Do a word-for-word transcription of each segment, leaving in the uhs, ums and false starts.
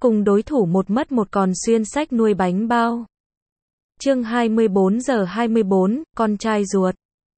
cùng đối thủ một mất một còn xuyên sách nuôi bánh bao. Chương hai mươi bốn giờ hai mươi bốn, con trai ruột.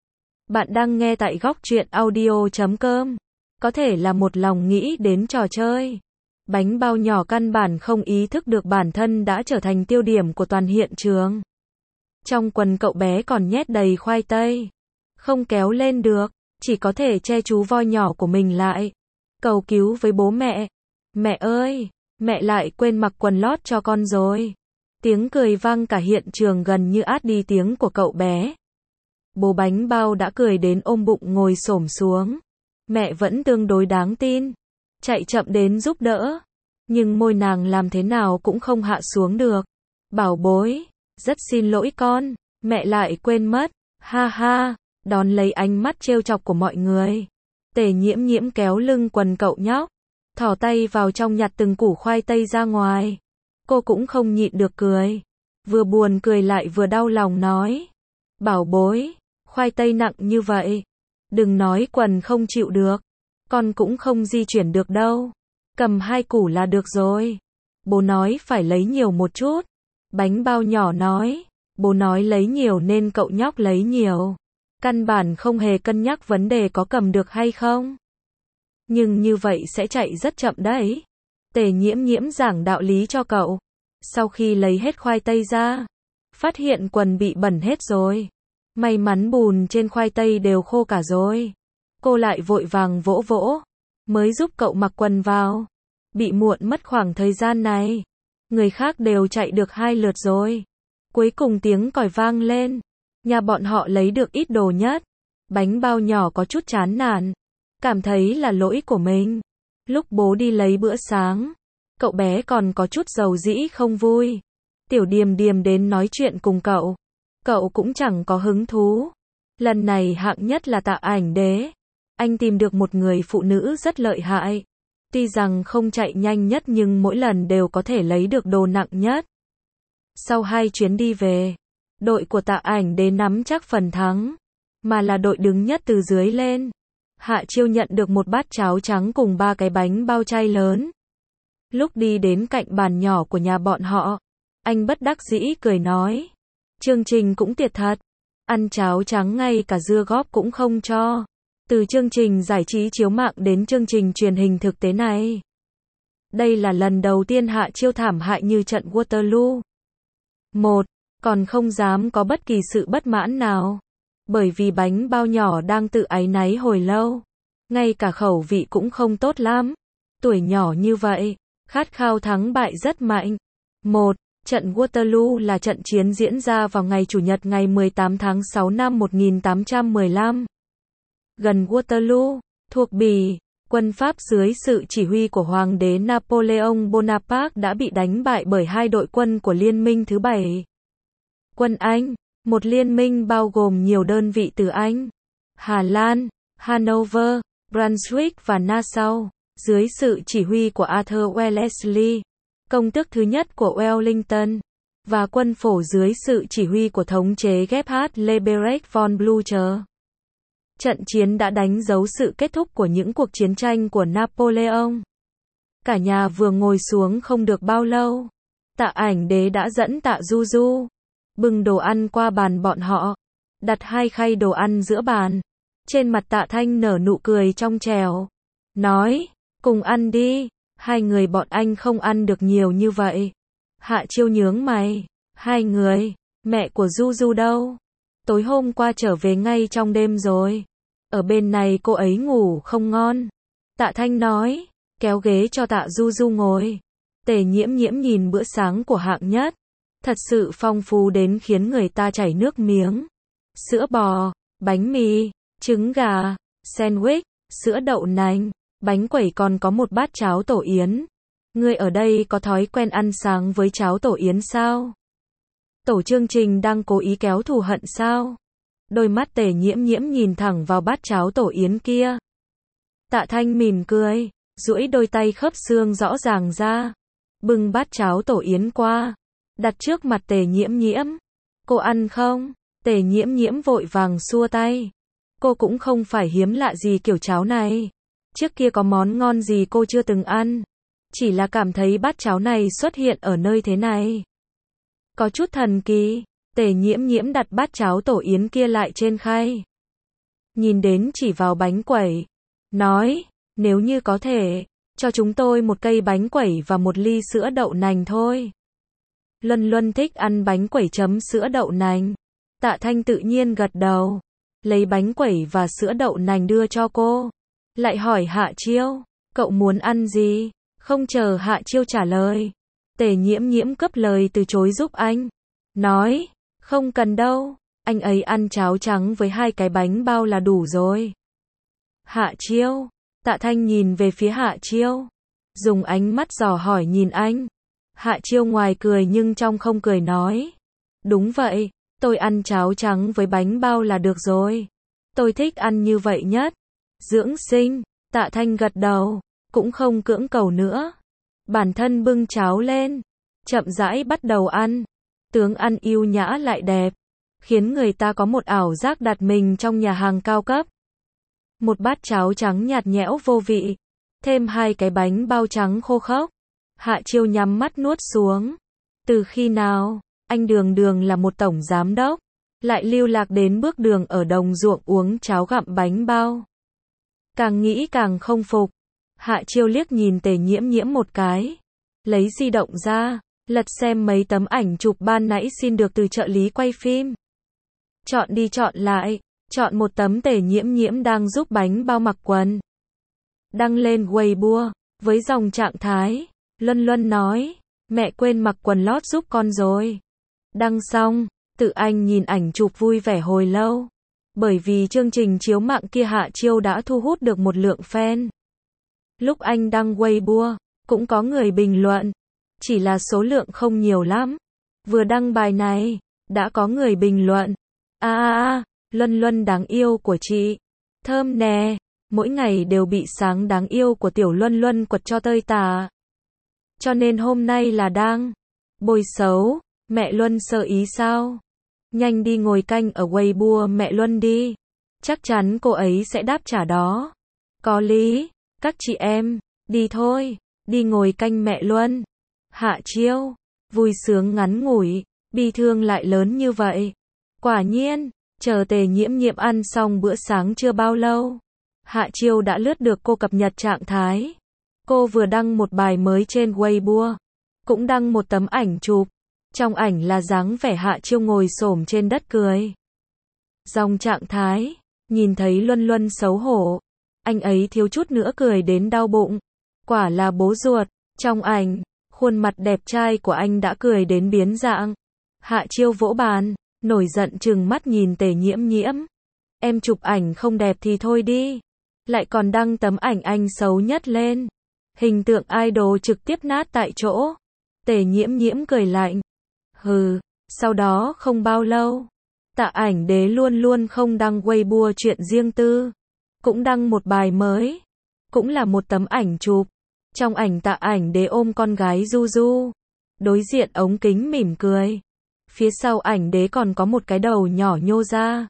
Bạn đang nghe tại góc truyện audio chấm com. Có thể là một lòng nghĩ đến trò chơi. Bánh bao nhỏ căn bản không ý thức được bản thân đã trở thành tiêu điểm của toàn hiện trường. Trong quần cậu bé còn nhét đầy khoai tây. Không kéo lên được, chỉ có thể che chú voi nhỏ của mình lại. Cầu cứu với bố mẹ. Mẹ ơi, mẹ lại quên mặc quần lót cho con rồi. Tiếng cười vang cả hiện trường gần như át đi tiếng của cậu bé. Bố bánh bao đã cười đến ôm bụng ngồi xổm xuống. Mẹ vẫn tương đối đáng tin. Chạy chậm đến giúp đỡ. Nhưng môi nàng làm thế nào cũng không hạ xuống được. Bảo bối, rất xin lỗi con, mẹ lại quên mất. Ha ha, đón lấy ánh mắt trêu chọc của mọi người. Tề Nhiễm Nhiễm kéo lưng quần cậu nhóc. Thỏ tay vào trong nhặt từng củ khoai tây ra ngoài. Cô cũng không nhịn được cười. Vừa buồn cười lại vừa đau lòng nói. Bảo bối, khoai tây nặng như vậy. Đừng nói quần không chịu được. Con cũng không di chuyển được đâu. Cầm hai củ là được rồi. Bố nói phải lấy nhiều một chút. Bánh bao nhỏ nói. Bố nói lấy nhiều nên cậu nhóc lấy nhiều. Căn bản không hề cân nhắc vấn đề có cầm được hay không. Nhưng như vậy sẽ chạy rất chậm đấy. Tề Nhiễm Nhiễm giảng đạo lý cho cậu. Sau khi lấy hết khoai tây ra, phát hiện quần bị bẩn hết rồi. May mắn bùn trên khoai tây đều khô cả rồi. Cô lại vội vàng vỗ vỗ, mới giúp cậu mặc quần vào. Bị muộn mất khoảng thời gian này. Người khác đều chạy được hai lượt rồi. Cuối cùng tiếng còi vang lên. Nhà bọn họ lấy được ít đồ nhất. Bánh bao nhỏ có chút chán nản. Cảm thấy là lỗi của mình. Lúc bố đi lấy bữa sáng, cậu bé còn có chút dầu dĩ không vui. Tiểu Điềm Điềm đến nói chuyện cùng cậu. Cậu cũng chẳng có hứng thú. Lần này hạng nhất là Tạ Ảnh Đế. Anh tìm được một người phụ nữ rất lợi hại. Tuy rằng không chạy nhanh nhất nhưng mỗi lần đều có thể lấy được đồ nặng nhất. Sau hai chuyến đi về, đội của Tạ Ảnh Đế nắm chắc phần thắng. Mà là đội đứng nhất từ dưới lên. Hạ Chiêu nhận được một bát cháo trắng cùng ba cái bánh bao chay lớn. Lúc đi đến cạnh bàn nhỏ của nhà bọn họ, anh bất đắc dĩ cười nói. Chương trình cũng tiệt thật. Ăn cháo trắng ngay cả dưa góp cũng không cho. Từ chương trình giải trí chiếu mạng đến chương trình truyền hình thực tế này. Đây là lần đầu tiên Hạ Chiêu thảm hại như trận Waterloo. Một, còn không dám có bất kỳ sự bất mãn nào. Bởi vì bánh bao nhỏ đang tự áy náy hồi lâu. Ngay cả khẩu vị cũng không tốt lắm. Tuổi nhỏ như vậy, khát khao thắng bại rất mạnh. Một, trận Waterloo là trận chiến diễn ra vào ngày Chủ nhật ngày mười tám tháng sáu năm một nghìn tám trăm mười lăm. Gần Waterloo, thuộc Bỉ, quân Pháp dưới sự chỉ huy của Hoàng đế Napoleon Bonaparte đã bị đánh bại bởi hai đội quân của Liên minh thứ bảy. Quân Anh, một liên minh bao gồm nhiều đơn vị từ Anh, Hà Lan, Hanover, Brunswick và Nassau, dưới sự chỉ huy của Arthur Wellesley, công tước thứ nhất của Wellington, và quân phổ dưới sự chỉ huy của thống chế Gebhard Leberecht von Blücher. Trận chiến đã đánh dấu sự kết thúc của những cuộc chiến tranh của Napoleon. Cả nhà vừa ngồi xuống không được bao lâu, Tạ Ảnh Đế đã dẫn Tạ Du Du bưng đồ ăn qua bàn bọn họ, đặt hai khay đồ ăn giữa bàn. Trên mặt Tạ Thanh nở nụ cười trong trẻo, nói, cùng ăn đi, hai người bọn anh không ăn được nhiều như vậy. Hạ Chiêu nhướng mày, hai người, mẹ của Du Du đâu? Tối hôm qua trở về ngay trong đêm rồi. Ở bên này cô ấy ngủ không ngon. Tạ Thanh nói, kéo ghế cho Tạ Du Du ngồi. Tề Nhiễm Nhiễm nhìn bữa sáng của hạng nhất. Thật sự phong phú đến khiến người ta chảy nước miếng. Sữa bò, bánh mì, trứng gà, sandwich, sữa đậu nành, bánh quẩy còn có một bát cháo tổ yến. Ngươi ở đây có thói quen ăn sáng với cháo tổ yến sao? Tổ chương trình đang cố ý kéo thù hận sao? Đôi mắt Tề Nhiễm Nhiễm nhìn thẳng vào bát cháo tổ yến kia. Tạ Thanh mỉm cười, duỗi đôi tay khớp xương rõ ràng ra, bưng bát cháo tổ yến qua, đặt trước mặt Tề Nhiễm Nhiễm. Cô ăn không? Tề Nhiễm Nhiễm vội vàng xua tay. Cô cũng không phải hiếm lạ gì kiểu cháo này. Trước kia có món ngon gì cô chưa từng ăn. chỉ là cảm thấy bát cháo này xuất hiện ở nơi thế này có chút thần kỳ. Tề Nhiễm Nhiễm đặt bát cháo tổ yến kia lại trên khay. Nhìn đến chỉ vào bánh quẩy. Nói, nếu như có thể, cho chúng tôi một cây bánh quẩy và một ly sữa đậu nành thôi. Luân Luân thích ăn bánh quẩy chấm sữa đậu nành. Tạ Thanh tự nhiên gật đầu. Lấy bánh quẩy và sữa đậu nành đưa cho cô. Lại hỏi Hạ Chiêu, cậu muốn ăn gì? Không chờ Hạ Chiêu trả lời. Tề Nhiễm Nhiễm cấp lời từ chối giúp anh. Nói, không cần đâu, anh ấy ăn cháo trắng với hai cái bánh bao là đủ rồi. Hạ Chiêu, Tạ Thanh nhìn về phía Hạ Chiêu. Dùng ánh mắt dò hỏi nhìn anh. Hạ Chiêu ngoài cười nhưng trong không cười nói. Đúng vậy, tôi ăn cháo trắng với bánh bao là được rồi. Tôi thích ăn như vậy nhất. Dưỡng sinh, Tạ Thanh gật đầu, cũng không cưỡng cầu nữa. Bản thân bưng cháo lên, chậm rãi bắt đầu ăn. Tướng ăn yêu nhã lại đẹp, khiến người ta có một ảo giác đặt mình trong nhà hàng cao cấp. Một bát cháo trắng nhạt nhẽo vô vị, thêm hai cái bánh bao trắng khô khốc. Hạ Chiêu nhắm mắt nuốt xuống. Từ khi nào, anh Đường Đường là một tổng giám đốc, lại lưu lạc đến bước đường ở đồng ruộng uống cháo gặm bánh bao. Càng nghĩ càng không phục. Hạ Chiêu liếc nhìn Tề Nhiễm Nhiễm một cái, lấy di động ra, lật xem mấy tấm ảnh chụp ban nãy xin được từ trợ lý quay phim. Chọn đi chọn lại, chọn một tấm Tề Nhiễm Nhiễm đang giúp bánh bao mặc quần. Đăng lên Weibo, với dòng trạng thái, Luân Luân nói, mẹ quên mặc quần lót giúp con rồi. Đăng xong, tự anh nhìn ảnh chụp vui vẻ hồi lâu. Bởi vì chương trình chiếu mạng kia Hạ Chiêu đã thu hút được một lượng fan. Lúc anh đăng Weibo, cũng có người bình luận. Chỉ là số lượng không nhiều lắm. Vừa đăng bài này, đã có người bình luận. A a a, Luân Luân đáng yêu của chị. Thơm nè, mỗi ngày đều bị sáng đáng yêu của tiểu Luân Luân quật cho tơi tả. Cho nên hôm nay là đang bôi xấu, mẹ Luân sơ ý sao? Nhanh đi ngồi canh ở Weibo mẹ Luân đi. Chắc chắn cô ấy sẽ đáp trả đó. Có lý, các chị em, đi thôi, đi ngồi canh mẹ Luân. Hạ Chiêu, vui sướng ngắn ngủi, bi thương lại lớn như vậy. Quả nhiên, chờ Tề Nhiễm Nhiễm ăn xong bữa sáng chưa bao lâu. Hạ Chiêu đã lướt được cô cập nhật trạng thái. Cô vừa đăng một bài mới trên Weibo, cũng đăng một tấm ảnh chụp. Trong ảnh là dáng vẻ Hạ Chiêu ngồi xổm trên đất cười. Dòng trạng thái, nhìn thấy Luân Luân xấu hổ. Anh ấy thiếu chút nữa cười đến đau bụng. Quả là bố ruột. Trong ảnh, khuôn mặt đẹp trai của anh đã cười đến biến dạng. Hạ Chiêu vỗ bàn, nổi giận trừng mắt nhìn Tề Nhiễm Nhiễm. Em chụp ảnh không đẹp thì thôi đi. Lại còn đăng tấm ảnh anh xấu nhất lên. Hình tượng idol trực tiếp nát tại chỗ. Tề Nhiễm Nhiễm cười lạnh. Hừ, sau đó không bao lâu, Tạ Ảnh Đế luôn luôn không đăng Weibo chuyện riêng tư. Cũng đăng một bài mới. Cũng là một tấm ảnh chụp. Trong ảnh Tạ Ảnh Đế ôm con gái Du Du. Đối diện ống kính mỉm cười. Phía sau Ảnh Đế còn có một cái đầu nhỏ nhô ra.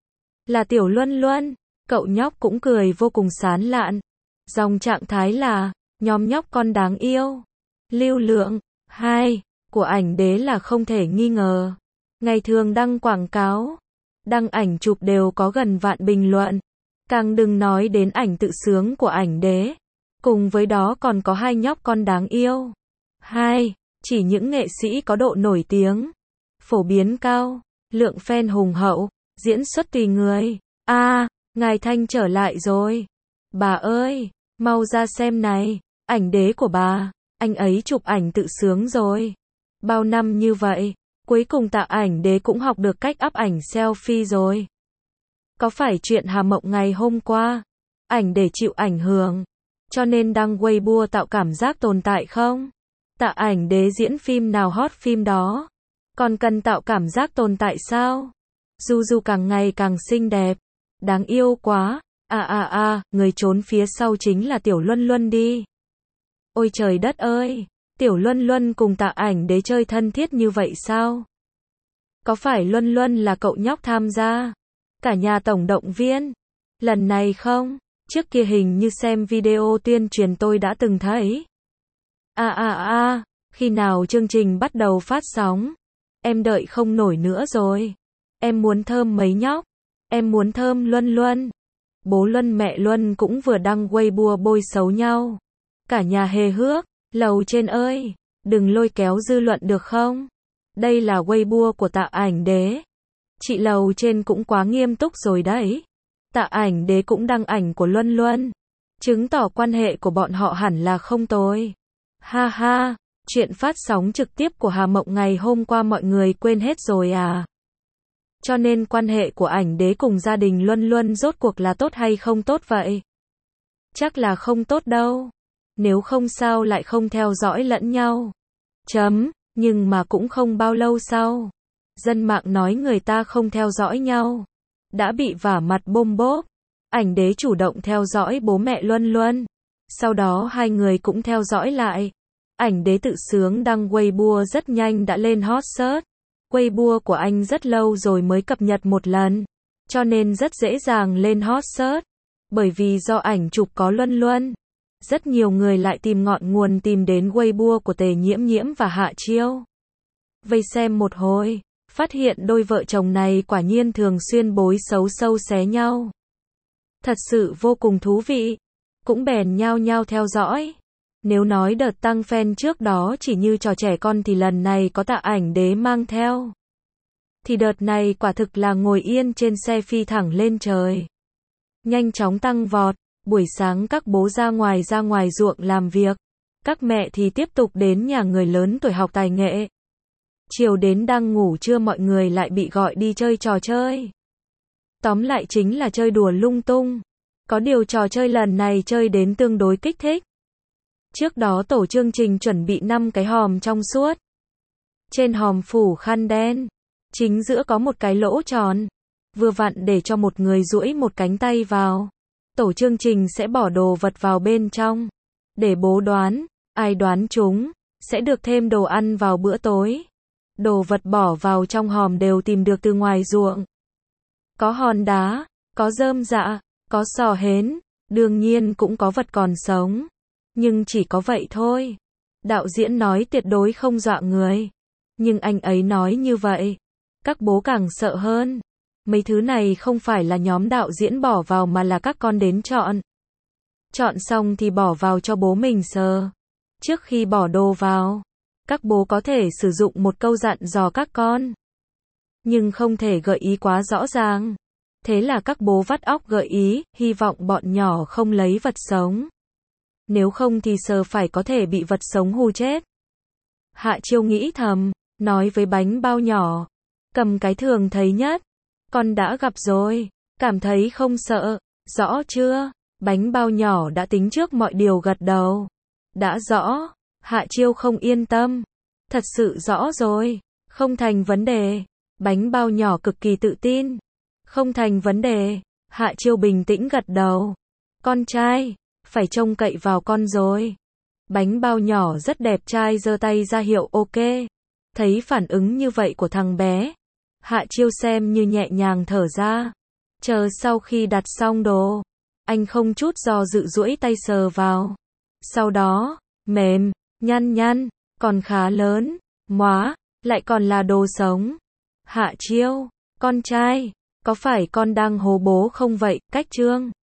Là tiểu Luân Luân. Cậu nhóc cũng cười vô cùng sán lạn. Dòng trạng thái là, nhóm nhóc con đáng yêu. Lưu lượng, hai, của Ảnh Đế là không thể nghi ngờ. Ngày thường đăng quảng cáo, đăng ảnh chụp đều có gần vạn bình luận. Càng đừng nói đến ảnh tự sướng của Ảnh Đế. Cùng với đó còn có hai nhóc con đáng yêu. Hai, chỉ những nghệ sĩ có độ nổi tiếng, phổ biến cao, lượng fan hùng hậu, diễn xuất tùy người. A, à, ngài Thanh trở lại rồi. Bà ơi, mau ra xem này, Ảnh Đế của bà, anh ấy chụp ảnh tự sướng rồi. Bao năm như vậy, cuối cùng Tạ Ảnh Đế cũng học được cách up ảnh selfie rồi. Có phải chuyện Hà Mộng ngày hôm qua, Ảnh Đế chịu ảnh hưởng, cho nên đăng Weibo tạo cảm giác tồn tại không? Tạ Ảnh Đế diễn phim nào hot phim đó. Còn cần tạo cảm giác tồn tại sao? Du Du càng ngày càng xinh đẹp. Đáng yêu quá. À à à, người trốn phía sau chính là tiểu Luân Luân đi. Ôi trời đất ơi, tiểu Luân Luân cùng Tạ Ảnh Đế chơi thân thiết như vậy sao? Có phải Luân Luân là cậu nhóc tham gia cả nhà tổng động viên lần này không? Trước kia hình như xem video tuyên truyền tôi đã từng thấy. À à à, khi nào chương trình bắt đầu phát sóng? Em đợi không nổi nữa rồi. Em muốn thơm mấy nhóc. Em muốn thơm Luân Luân. Bố Luân mẹ Luân cũng vừa đăng Weibo bôi xấu nhau. Cả nhà hề hước. Lầu trên ơi, đừng lôi kéo dư luận được không? Đây là Weibo của Tạ Ảnh Đế. Chị lầu trên cũng quá nghiêm túc rồi đấy. Tạ Ảnh Đế cũng đăng ảnh của Luân Luân. Chứng tỏ quan hệ của bọn họ hẳn là không tồi. Ha ha, chuyện phát sóng trực tiếp của Hà Mộng ngày hôm qua mọi người quên hết rồi à? Cho nên quan hệ của Ảnh Đế cùng gia đình Luân Luân rốt cuộc là tốt hay không tốt vậy? Chắc là không tốt đâu. Nếu không sao lại không theo dõi lẫn nhau. Chấm, nhưng mà cũng không bao lâu sau. Dân mạng nói người ta không theo dõi nhau. Đã bị vả mặt bôm bốp. Ảnh Đế chủ động theo dõi bố mẹ Luân Luân. Sau đó hai người cũng theo dõi lại. Ảnh Đế tự sướng đăng Weibo rất nhanh đã lên hot search. Weibo của anh rất lâu rồi mới cập nhật một lần. Cho nên rất dễ dàng lên hot search. Bởi vì do ảnh chụp có Luân Luân. Rất nhiều người lại tìm ngọn nguồn tìm đến Weibo của Tề Nhiễm Nhiễm và Hạ Chiêu. Vây xem một hồi, phát hiện đôi vợ chồng này quả nhiên thường xuyên bối xấu sâu xé nhau. Thật sự vô cùng thú vị. Cũng bèn nhao nhao theo dõi. Nếu nói đợt tăng fan trước đó chỉ như trò trẻ con thì lần này có Tạ Ảnh Đế mang theo. Thì đợt này quả thực là ngồi yên trên xe phi thẳng lên trời. Nhanh chóng tăng vọt. Buổi sáng các bố ra ngoài ra ngoài ruộng làm việc. Các mẹ thì tiếp tục đến nhà người lớn tuổi học tài nghệ. Chiều đến đang ngủ trưa mọi người lại bị gọi đi chơi trò chơi. Tóm lại chính là chơi đùa lung tung. Có điều trò chơi lần này chơi đến tương đối kích thích. Trước đó tổ chương trình chuẩn bị năm cái hòm trong suốt. Trên hòm phủ khăn đen. Chính giữa có một cái lỗ tròn. Vừa vặn để cho một người duỗi một cánh tay vào. Tổ chương trình sẽ bỏ đồ vật vào bên trong. Để bố đoán. Ai đoán chúng sẽ được thêm đồ ăn vào bữa tối. Đồ vật bỏ vào trong hòm đều tìm được từ ngoài ruộng. Có hòn đá, có rơm rạ, có sò hến, đương nhiên cũng có vật còn sống. Nhưng chỉ có vậy thôi. Đạo diễn nói tuyệt đối không dọa người. Nhưng anh ấy nói như vậy. Các bố càng sợ hơn. Mấy thứ này không phải là nhóm đạo diễn bỏ vào mà là các con đến chọn. Chọn xong thì bỏ vào cho bố mình sờ. Trước khi bỏ đồ vào, các bố có thể sử dụng một câu dặn dò các con. Nhưng không thể gợi ý quá rõ ràng. Thế là các bố vắt óc gợi ý, hy vọng bọn nhỏ không lấy vật sống. Nếu không thì sờ phải có thể bị vật sống hù chết. Hạ Chiêu nghĩ thầm, nói với bánh bao nhỏ. Cầm cái thường thấy nhất. Con đã gặp rồi, cảm thấy không sợ, rõ chưa? Bánh bao nhỏ đã tính trước mọi điều gật đầu. Đã rõ, Hạ Chiêu không yên tâm. Thật sự rõ rồi, không thành vấn đề. Bánh bao nhỏ cực kỳ tự tin. Không thành vấn đề, Hạ Chiêu bình tĩnh gật đầu. Con trai, phải trông cậy vào con rồi. Bánh bao nhỏ rất đẹp trai giơ tay ra hiệu ok. Thấy phản ứng như vậy của thằng bé. Hạ Chiêu xem như nhẹ nhàng thở ra. Chờ sau khi đặt xong đồ. Anh không chút do dự duỗi tay sờ vào. Sau đó, mềm, nhăn nhăn, còn khá lớn, móa, lại còn là đồ sống. Hạ Chiêu, con trai, có phải con đang hố bố không vậy, cách trương?